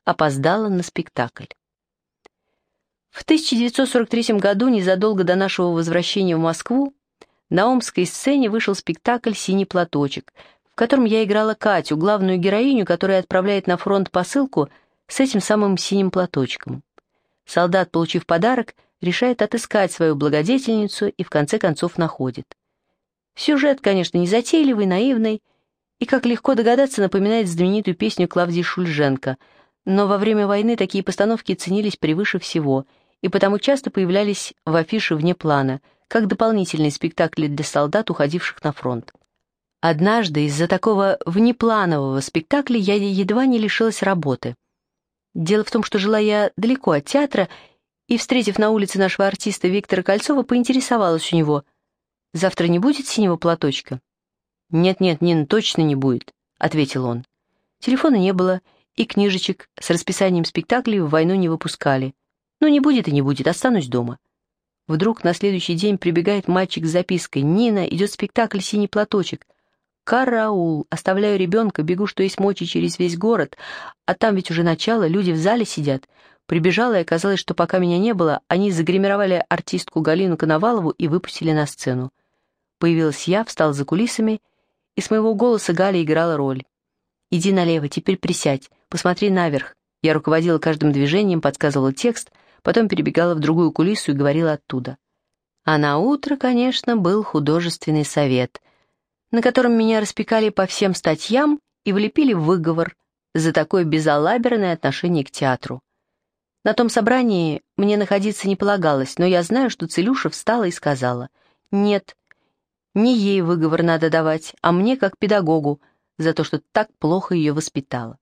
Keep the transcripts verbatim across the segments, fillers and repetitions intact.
опоздала на спектакль. В тысяча девятьсот сорок третьем году, незадолго до нашего возвращения в Москву, на омской сцене вышел спектакль «Синий платочек», в котором я играла Катю, главную героиню, которая отправляет на фронт посылку с этим самым синим платочком. Солдат, получив подарок, решает отыскать свою благодетельницу и в конце концов находит. Сюжет, конечно, незатейливый, наивный, и, как легко догадаться, напоминает знаменитую песню Клавдии Шульженко, но во время войны такие постановки ценились превыше всего, и потому часто появлялись в афише вне плана, как дополнительные спектакли для солдат, уходивших на фронт. Однажды из-за такого внепланового спектакля я едва не лишилась работы. Дело в том, что жила я далеко от театра, и, встретив на улице нашего артиста Виктора Кольцова, поинтересовалась у него: «Завтра не будет синего платочка?» «Нет-нет, Нина, точно не будет», — ответил он. Телефона не было, и книжечек с расписанием спектаклей в войну не выпускали. «Ну, не будет и не будет, останусь дома». Вдруг на следующий день прибегает мальчик с запиской: «Нина, идет спектакль «Синий платочек». Караул! Оставляю ребенка, бегу, что есть мочи, через весь город, а там ведь уже начало, люди в зале сидят». Прибежала, и оказалось, что пока меня не было, они загримировали артистку Галину Коновалову и выпустили на сцену. Появилась я, встала за кулисами, и с моего голоса Галя играла роль. «Иди налево, теперь присядь, посмотри наверх». Я руководила каждым движением, подсказывала текст, потом перебегала в другую кулису и говорила оттуда. А на утро, конечно, был художественный совет, на котором меня распекали по всем статьям и влепили в выговор за такое безалаберное отношение к театру. На том собрании мне находиться не полагалось, но я знаю, что Целюша встала и сказала: «Нет, не ей выговор надо давать, а мне как педагогу за то, что так плохо ее воспитала».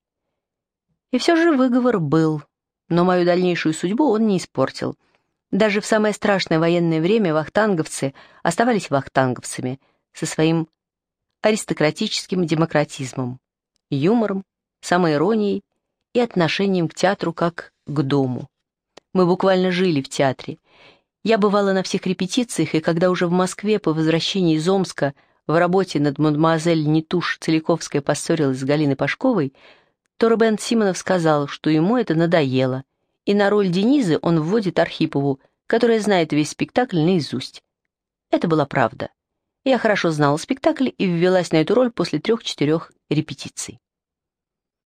И все же выговор был, но мою дальнейшую судьбу он не испортил. Даже в самое страшное военное время вахтанговцы оставались вахтанговцами со своим аристократическим демократизмом, юмором, самоиронией и отношением к театру как к дому. Мы буквально жили в театре. Я бывала на всех репетициях, и когда уже в Москве по возвращении из Омска в работе над мадемуазель Нетуш Целиковская поссорилась с Галиной Пашковой, то Рубен Симонов сказал, что ему это надоело, и на роль Денизы он вводит Архипову, которая знает весь спектакль наизусть. Это была правда. Я хорошо знала спектакль и ввелась на эту роль после трех-четырех репетиций.